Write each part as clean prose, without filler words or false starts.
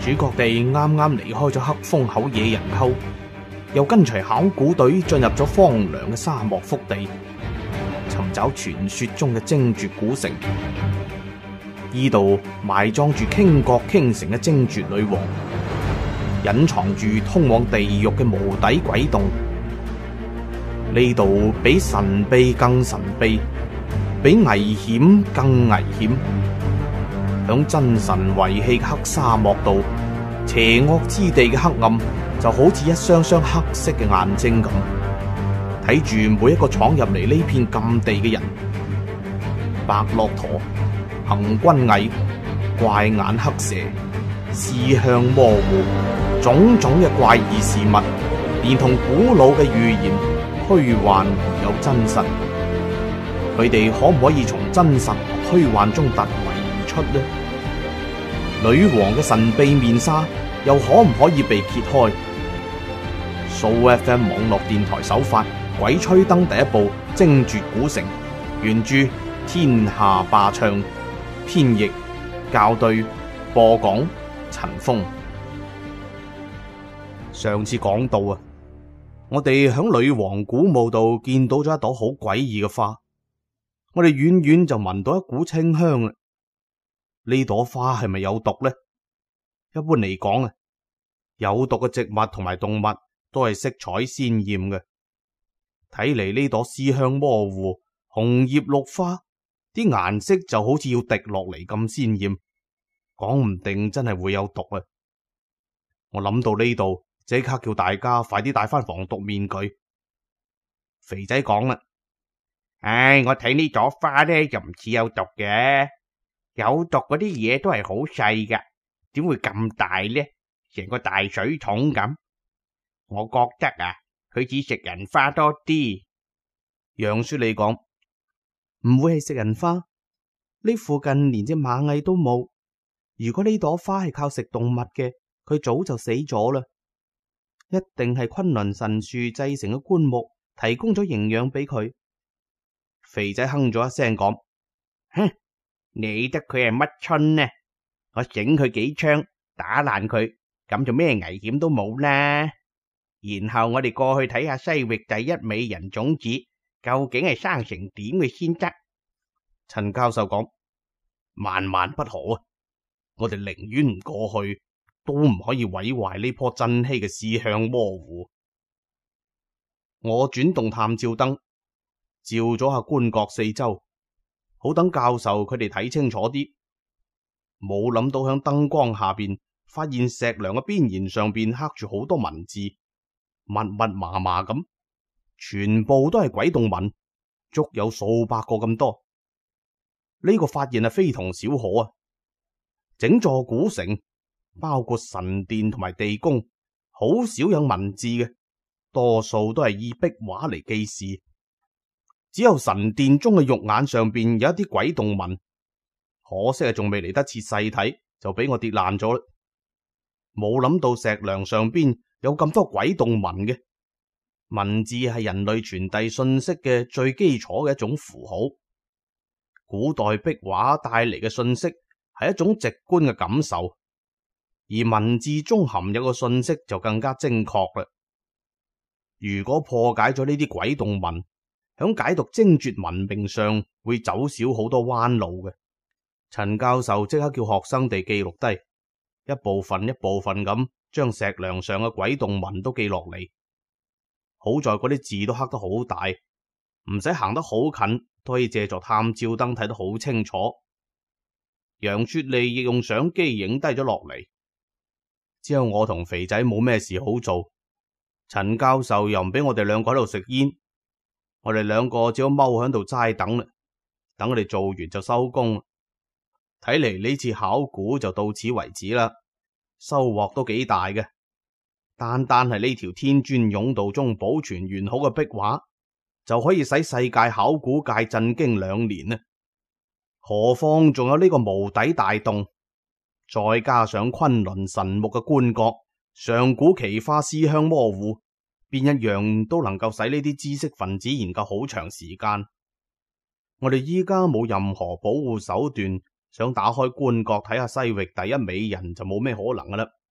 主角哋啱啱離開咗黑風口野人溝，又跟隨考古隊進入咗荒涼嘅沙漠腹地，尋找傳說中嘅精絕古城。呢度埋葬住傾國傾城嘅精絕女王，隱藏住通往地獄嘅無底鬼洞。呢度比神秘更神秘，比危險更危險。響真神遺棄嘅黑沙漠度，邪惡之地嘅黑暗就好似一雙雙黑色嘅眼睛咁，睇住每一個闖入嚟呢片禁地嘅人。白駱駝、行軍蟻、怪眼黑蛇、思鄉魔狐，種種嘅怪異事物，連同古老嘅預言，虛幻而有真實。佢哋可唔可以從真實虛幻中突圍而出呢？女王嘅神秘面紗又可唔可以被揭開？SooFM 網絡電台首發《鬼吹燈》第一部《精絕古城》，原著天下霸唱，編譯校對，播講陳峰。上次講到啊，我哋響女王古墓度見到咗一朵好詭異嘅花，我哋遠遠就聞到一股清香啦。呢朵花係咪有毒呢？一般嚟講啊，有毒嘅植物同埋動物都係色彩鮮艷嘅。睇嚟呢朵思鄉魔狐、紅葉綠花，啲顏色就好似要滴落嚟咁鮮艷，講唔定真係會有毒啊！我諗到呢度，即刻叫大家快啲戴翻防毒面具。肥仔講啦，我睇呢朵花咧就唔似有毒嘅。有毒嗰啲嘢都係好細噶，點會咁大呢？成個大水桶咁。我覺得啊，佢似食人花多啲。楊雪你講，唔會係食人花，呢附近連隻螞蟻都冇。如果呢朵花係靠食動物嘅，佢早就死咗啦。一定係崑崙神樹製成嘅棺木提供咗營養俾佢。肥仔哼咗一聲講，哼，理得佢係乜春呢？我整佢幾槍，打爛佢，咁就咩危險都冇啦。然後我哋過去睇下西域第一美人種子究竟係生成點嘅先得。陳教授講，萬萬不可啊！我哋寧願唔過去，都唔可以毀壞呢棵珍稀嘅思鄉魔狐。我轉動探照燈，照咗下棺椁四周，好等教授佢哋睇清楚啲。冇諗到響燈光下邊，發現石梁嘅邊沿上邊刻住好多文字，密密麻麻咁，全部都係鬼洞文，足有數百個咁多。呢個發現係非同小可啊！整座古城，包括神殿同埋地宮，好少有文字嘅，多數都係以壁畫嚟記事。只有神殿中嘅肉眼上邊有一啲鬼洞文，可惜係仲未嚟得切細睇，就俾我跌爛咗啦。冇諗到石梁上邊有咁多鬼洞文嘅文字，係人類傳遞信息嘅最基礎嘅一種符號。古代壁畫帶嚟嘅信息係一種直觀嘅感受，而文字中含有嘅信息就更加精確啦。如果破解咗呢啲鬼洞文，響解讀精絕文明上會走少好多彎路嘅。陳教授即刻叫學生哋記錄低，一部分一部分咁將石梁上嘅鬼洞文都記落嚟。好在嗰啲字都刻得好大，唔使行得好近都可以借助探照燈睇得好清楚。楊雪莉亦用相機影低咗落嚟。之後我同肥仔冇咩事好做，陳教授又唔俾我哋兩個喺度食煙，我哋兩個只好踎喺度齋等啦，等我哋做完就收工。睇嚟呢次考古就到此為止啦，收穫都幾大嘅。單單係呢條天磚甬道中保存完好嘅壁畫，就可以使世界考古界震驚2年呢。何況仲有呢個無底大洞，再加上崑崙神木嘅棺椁、上古奇花思鄉魔狐，邊一樣都能夠使呢啲知識分子研究好長時間。我哋依家冇任何保護手段，想打開棺椁睇下西域第一美人就冇咩可能噶啦。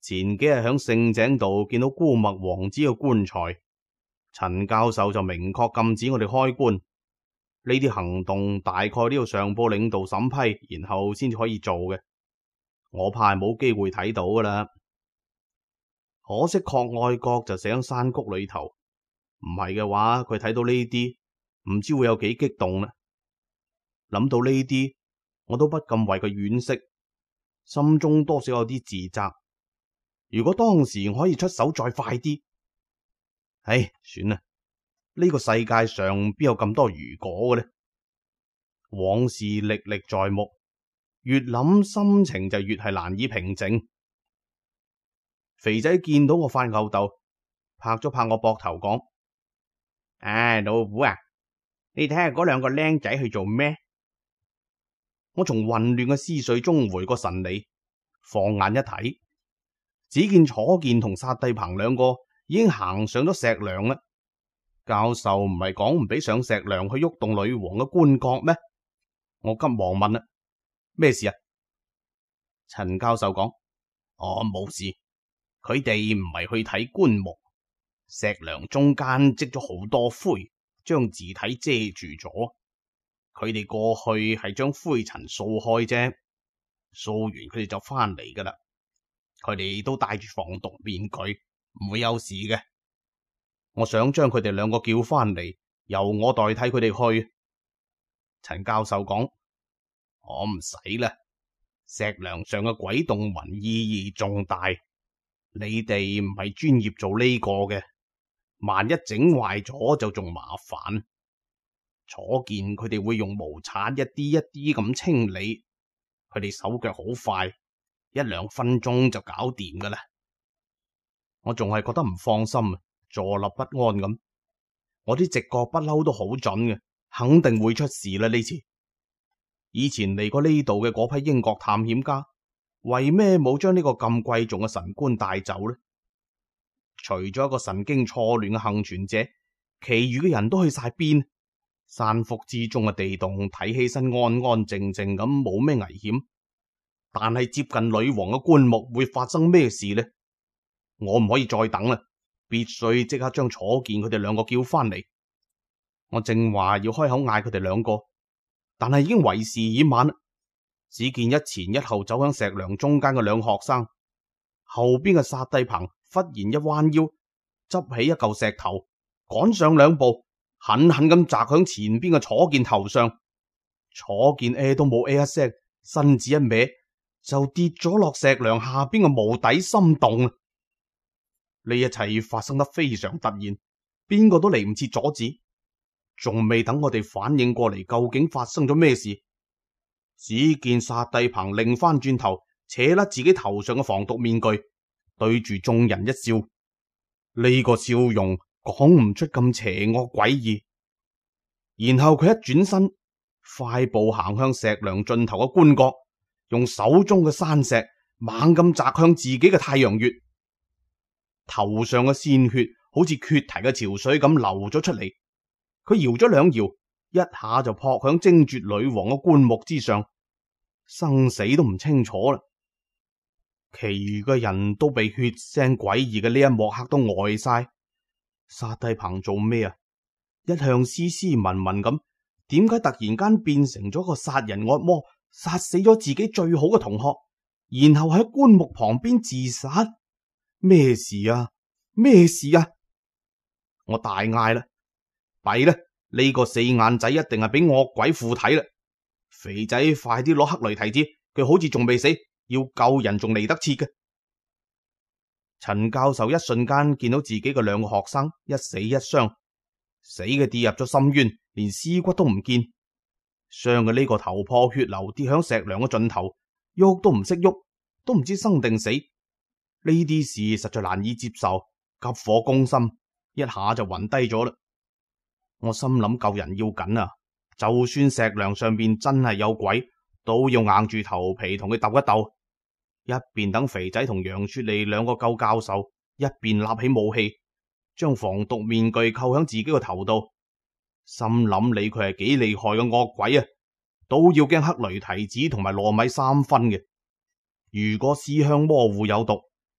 前幾日響聖井度見到姑墨王子嘅棺材，陳教授就明確禁止我哋開棺。呢啲行動大概都要上報領導審批，然後先至可以做嘅。我怕係冇機會睇到噶啦。可惜郝愛國就死喺山谷裏頭，唔係嘅話佢睇到呢啲唔知會有幾激動呢。諗到呢啲，我都不禁為佢惋惜，心中多少有啲自責。如果當時可以出手再快啲，唉，算啦。呢個世界上邊有咁多如果嘅呢？往事歷歷在目，越諗心情就越係難以平靜。肥仔見到我發吽哣，拍咗拍我膊頭講：唉，老虎啊，你睇下嗰兩個僆仔去做咩？我從混亂嘅思緒中回過神嚟，放眼一睇，只見楚健同薩帝鵬兩個已經行上咗石樑啦。教授唔係講唔俾上石樑去喐動女王嘅棺椁咩？我急忙問啦：咩事啊？陳教授講：冇事，佢哋唔係去睇棺木，石樑中間積咗好多灰，將字體遮住咗。佢哋過去係將灰塵掃開啫，掃完佢哋就翻嚟噶啦。佢哋都戴住防毒面具，唔會有事嘅。我想將佢哋兩個叫翻嚟，由我代替佢哋去。陳教授講：我唔使啦，石樑上嘅鬼動紋意義重大，你哋唔係專業做呢個嘅，萬一整壞咗就仲麻煩。楚見佢哋會用毛刷一啲一啲咁清理，佢哋手腳好快，1-2分鐘就搞掂噶啦。我仲係覺得唔放心，坐立不安咁。我啲直覺不嬲都好準嘅，肯定會出事啦呢次。以前嚟過呢度嘅嗰批英國探險家，為咩冇將呢個咁貴重嘅神棺帶走呢？除咗一個神經錯亂嘅幸存者，其餘嘅人都去晒邊？山腹之中嘅地洞睇起身安安靜靜咁，冇咩危險，但係接近女王嘅棺木會發生咩事呢？我唔可以再等啦，必須即刻將楚健佢哋兩個叫翻嚟。我正話要開口嗌佢哋兩個，但係已經為時已晚啦。只見一前一後走向石樑中間嘅兩學生，後邊嘅薩帝鵬忽然一彎腰，執起一嚿石頭，趕上2步，狠狠咁砸響前邊嘅楚健頭上。楚健都冇一聲，身子一歪就跌咗落石樑下邊嘅無底深洞。呢一切發生得非常突然，邊個都嚟唔切阻止。仲未等我哋反應過嚟，究竟發生咗咩事？只見薩帝鵬擰翻轉頭，扯甩自己頭上嘅防毒面具，對住眾人一笑。呢個笑容講唔出咁邪惡詭異。然後佢一轉身，快步行向石樑盡頭嘅棺椁，用手中嘅山石猛咁砸向自己嘅太陽穴。頭上嘅鮮血好似決堤嘅潮水咁流咗出嚟。佢搖咗2搖，一下就撲響精絕女王嘅棺木之上，生死都唔清楚啦。其餘嘅人都被血腥詭異嘅呢一幕嚇到呆晒。薩帝鵬做咩啊？一向斯斯文文咁，點解突然間變成咗個殺人惡魔，殺死咗自己最好嘅同學，然後喺棺木旁邊自殺？咩事啊？咩事啊？我大嗌啦！弊啦！呢個4眼仔一定係俾惡鬼附體啦！肥仔，快啲攞克雷提子，佢好似仲未死，要救人仲嚟得切嘅。陳教授一瞬間見到自己嘅2個學生一死一傷，死嘅跌入咗深淵，連屍骨都唔見；傷嘅呢個頭破血流，跌響石樑嘅盡頭，喐都唔識喐，都唔知生定死。呢啲事實在難以接受，急火攻心，一下就暈低咗啦。我心諗救人要緊啊，就算石樑上邊真係有鬼，都要硬住頭皮同佢鬥一鬥。一邊等肥仔同楊雪莉2個救教授，一邊立起武器，將防毒面具扣響自己個頭度。心諗理佢係幾厲害嘅惡鬼啊，都要驚克雷提子同埋糯米3分嘅。如果思鄉魔芋有毒，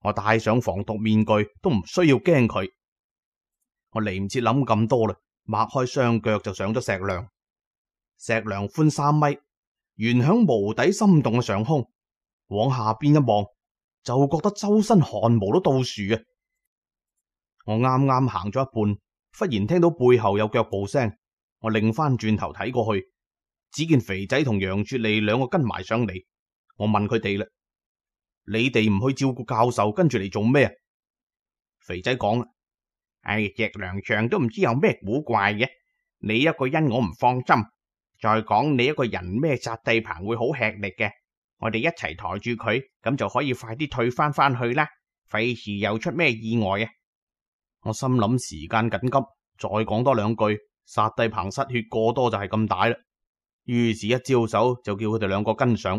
我戴上防毒面具都唔需要驚佢。我嚟唔切諗咁多啦，擘開雙腳就上咗石梁。石梁寬3米，懸響無底深洞嘅上空，往下邊一望，就覺得周身汗毛都倒豎啊！我啱啱行咗一半，忽然聽到背後有腳步聲，我擰翻轉頭睇過去，只見肥仔同楊雪莉兩個跟埋上嚟。我問佢哋啦：你哋唔去照顧教授，跟住嚟做咩啊？肥仔講啦：石梁上都唔知有咩古怪嘅，你一個人我唔放心，再講你一個人咩殺帝棚會好吃力嘅，我哋一齊抬住佢，咁就可以快啲退翻去啦，費事又出咩意外啊！我心諗時間緊急，再講多兩句，殺帝棚失血過多就係咁大啦。於是一招手就叫佢哋兩個跟上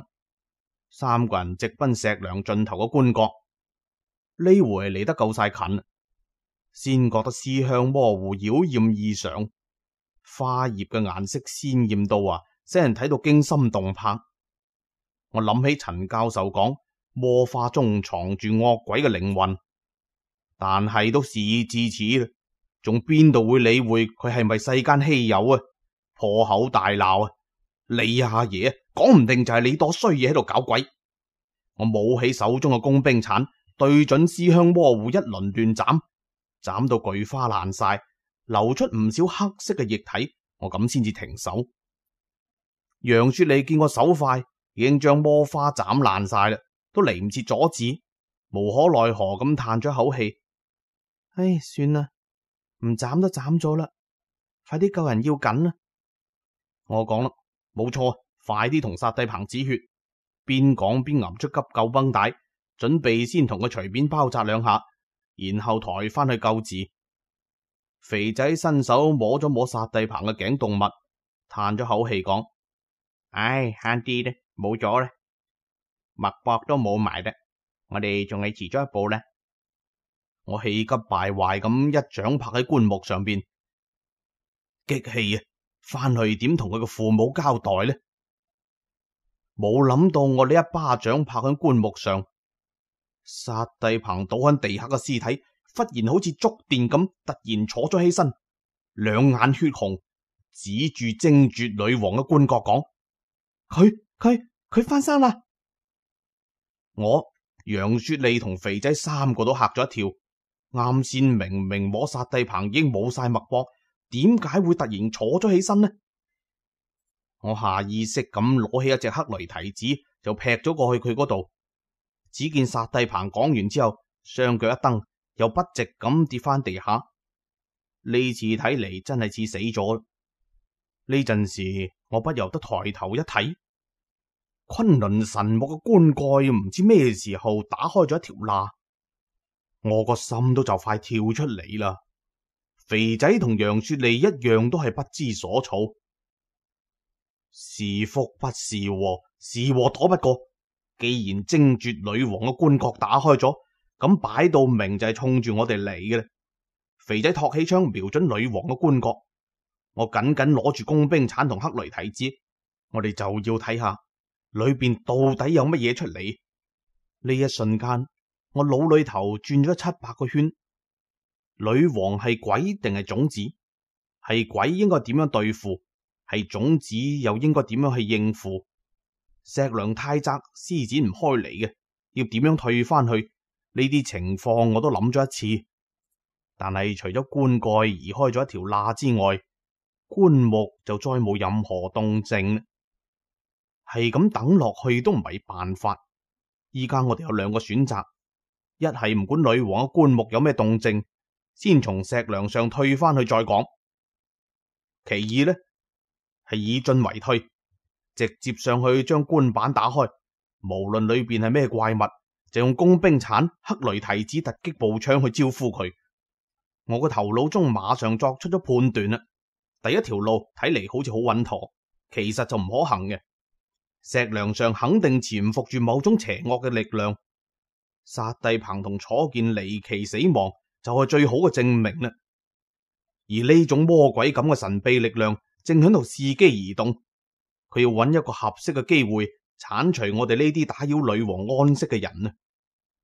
，3個人直奔石梁盡頭嘅棺椁。呢回嚟得夠晒近，先覺得屍香模糊，妖艷異常，花葉嘅顏色鮮艷到使人睇到驚心動魄。我諗起陳教授講魔花中藏住惡鬼嘅靈魂，但係都事已至此啦，仲邊度會理會佢係咪世間稀有啊？破口大鬧啊！你阿爺講唔定就係你朵衰嘢喺度搞鬼！我舞起手中嘅工兵鏟，對準屍香模糊一輪亂斬，斬到菊花爛晒，流出唔少黑色嘅液體，我咁先至停手。楊雪莉見我手快，已經將魔花斬爛晒啦，都嚟唔切阻止，無可奈何咁嘆咗口氣：唉，算啦，唔斬都斬咗啦，快啲救人要緊啦！我講啦，冇錯，快啲同殺帝棚止血。邊講邊揞出急救繃帶，準備先同佢隨便包紮2下，然後抬翻去救治。肥仔伸手摸咗摸殺帝棚嘅頸動脈，嘆咗口氣講：唉，慳啲咧，冇咗啦，脈搏都冇埋啦，我哋仲係遲咗一步咧。我氣急敗壞咁一掌拍喺棺木上邊，激氣啊！翻去點同佢嘅父母交代呢？冇諗到我呢一巴掌拍喺棺木上，殺帝棚倒喺地下嘅屍體忽然好似觸電咁，突然坐咗起身，兩眼血紅，指住精絕女王嘅棺椁講：佢翻生啦！我、楊雪莉同肥仔3個都嚇咗一跳。啱先明明摸殺帝棚已經冇晒脈搏，點解會突然坐咗起身呢？我下意識咁攞起一隻黑雷提子就劈咗過去佢嗰度，只見殺帝棚講完之後，雙腳一蹬，又不直咁跌翻地下。呢次睇嚟真係似死咗。呢陣時我不由得抬頭一睇，崑崙神木嘅棺蓋唔知咩時候打開咗一條罅，我個心都就快跳出嚟啦。肥仔同楊雪莉一樣都係不知所措。是福不是禍，是禍躲不過。既然精絕女王嘅棺椁打開咗，咁擺到明就係衝住我哋嚟嘅啦。肥仔托起槍瞄準女王嘅棺椁，我緊緊攞住工兵鏟同黑雷提子，我哋就要睇下裏邊到底有乜嘢出嚟。呢一瞬間，我腦裏頭轉咗700個圈。女王係鬼定係種子？係鬼應該點樣對付？係種子又應該點樣去應付？石梁太窄，施展唔開嚟嘅，要點樣退翻去？呢啲情況我都諗咗一次，但係除咗棺蓋移開咗一條罅之外，棺木就再冇任何動靜。係咁等落去都唔係辦法。依家我哋有2個選擇，一係唔管女王嘅棺木有咩動靜，先從石梁上退翻去再講。其二呢，係以進為退，直接上去將棺板打開，無論裏邊係咩怪物，就用工兵鏟、黑雷提子、突擊步槍去招呼佢。我個頭腦中馬上作出咗判斷啦。第一條路睇嚟好似好穩妥，其實就唔可行嘅。石梁上肯定潛伏住某種邪惡嘅力量，殺帝棚同楚健離奇死亡就係最好嘅證明啦。而呢種魔鬼咁嘅神秘力量正喺度伺機而動，佢要揾一個合適嘅機會鏟除我哋呢啲打擾女王安息嘅人啊！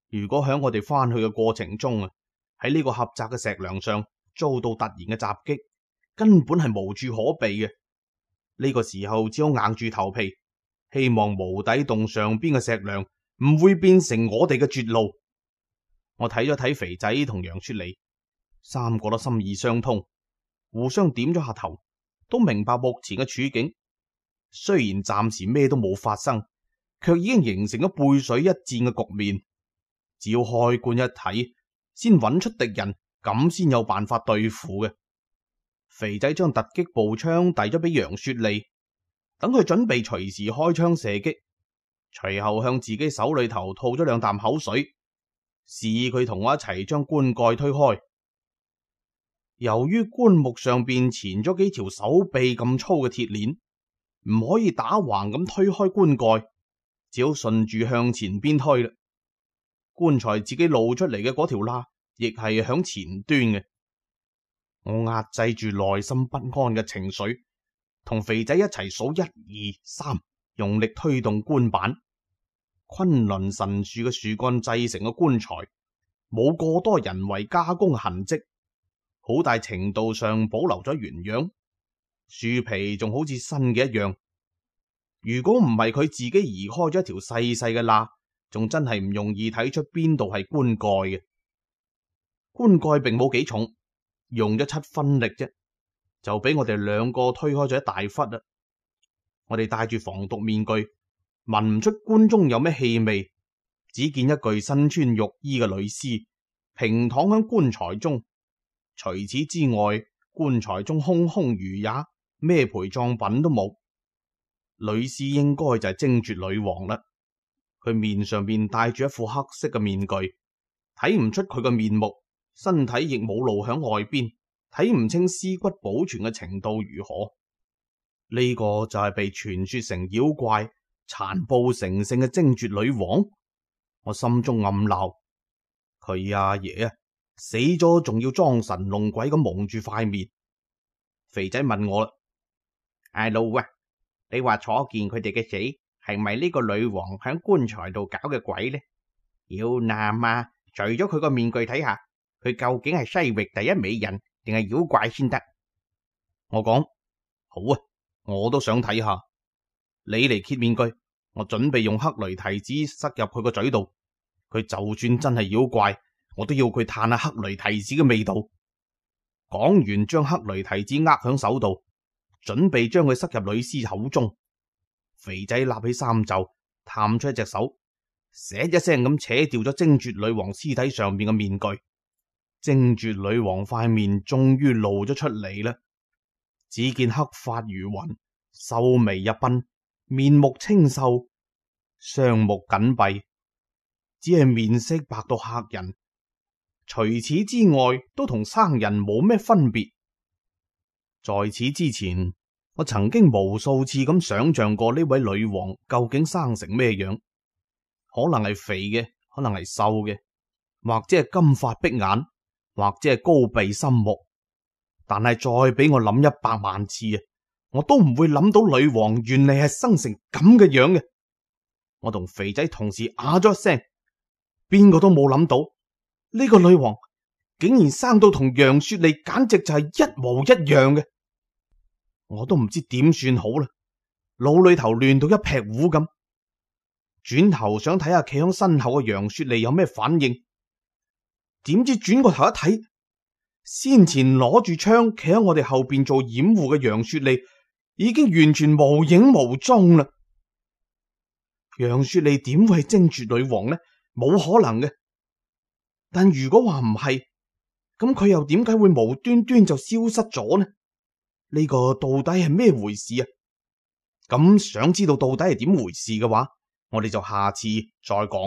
如果喺我哋翻去嘅過程中啊，喺呢個狹窄嘅石梁上遭到突然嘅襲擊，根本係無處可避嘅。呢個時候只好硬住頭皮，希望無底洞上邊嘅石梁唔會變成我哋嘅絕路。我睇咗睇肥仔同楊雪梨，三個都心意相通，互相點咗下頭，都明白目前嘅處境。雖然暫時咩都冇發生，卻已經形成咗背水一戰嘅局面。只要開罐一睇，先揾出敵人，咁先有辦法對付嘅。肥仔將突擊步槍遞咗俾楊雪梨，等佢準備隨時開槍射擊，隨後向自己手裏頭吐咗兩啖口水，示意佢同我一齊將棺蓋推開。由於棺木上邊纏咗幾條手臂咁粗嘅鐵鏈，唔可以打橫咁推開棺蓋，只好順住向前邊推啦。棺材自己露出嚟嘅嗰條罅，亦係響前端嘅。我壓制住內心不安嘅情緒，同肥仔一齊數1、2、3，用力推動棺板。崑崙神樹嘅樹幹製成嘅棺材，冇過多人為加工嘅痕跡，好大程度上保留咗原樣，樹皮仲好似新嘅一樣。如果唔係佢自己移開咗一條細細嘅罅，仲真係唔容易睇出邊度係棺蓋嘅。棺蓋並冇幾重，用咗7分力啫，就俾我哋兩個推開咗一大忽啦。我哋戴住防毒面具，聞唔出棺中有咩氣味，只見一具身穿浴衣嘅女屍平躺喺棺材中。除此之外，棺材中空空如也，咩陪葬品都冇。女屍應該就係貞絕女王啦。佢面上邊戴住一副黑色嘅面具，睇唔出佢嘅面目，身體亦冇露響外邊，睇唔清屍骨保存嘅程度如何。呢個就係被傳說成妖怪、殘暴成性嘅貞絕女王。我心中暗鬧，佢阿爺啊，死咗仲要裝神弄鬼咁蒙住塊面。肥仔問我啦：阿老啊，你話楚健佢哋嘅死係咪呢個女王響棺材度搞嘅鬼呢？妖男啊，除咗佢個面具睇下，佢究竟係西域第一美人定係妖怪先得？我講好啊，我都想睇下。你嚟揭面具，我準備用黑雷提子塞入佢個嘴度。佢就算真係妖怪，我都要佢嘆下黑雷提子嘅味道。講完，將黑雷提子握響手度，準備將佢塞入女屍口中。肥仔立起衫袖，探出一隻手，嗟一聲咁扯掉咗貞絕女王屍體上面嘅面具。貞絕女王塊面終於露咗出嚟啦，只見黑髮如雲，秀眉一鬢，面目清秀，雙目緊閉，只係面色白到嚇人。除此之外，都同生人冇咩分別。在此之前，我曾經無數次咁想象過呢位女王究竟生成咩樣，可能係肥嘅，可能係瘦嘅，或者係金髮碧眼，或者係高鼻深目。但係再俾我諗100萬次啊，我都唔會諗到女王原嚟係生成咁嘅樣嘅。我同肥仔同時啊咗一聲，邊個都冇諗到呢個女王竟然生到同楊雪梨簡直就係一模一樣嘅。我都唔知點算好啦，腦裏頭亂到一劈糊咁。轉頭想睇下企喺身後嘅楊雪梨有咩反應，點知轉個頭一睇，先前攞住槍企喺我哋後邊做掩護嘅楊雪梨已經完全無影無蹤啦。楊雪梨點會係貞絕女王呢？冇可能嘅。但如果話唔係，咁佢又點解會無端端就消失咗呢？呢個到底係咩回事啊？咁想知道到底係點回事嘅話，我哋就下次再講。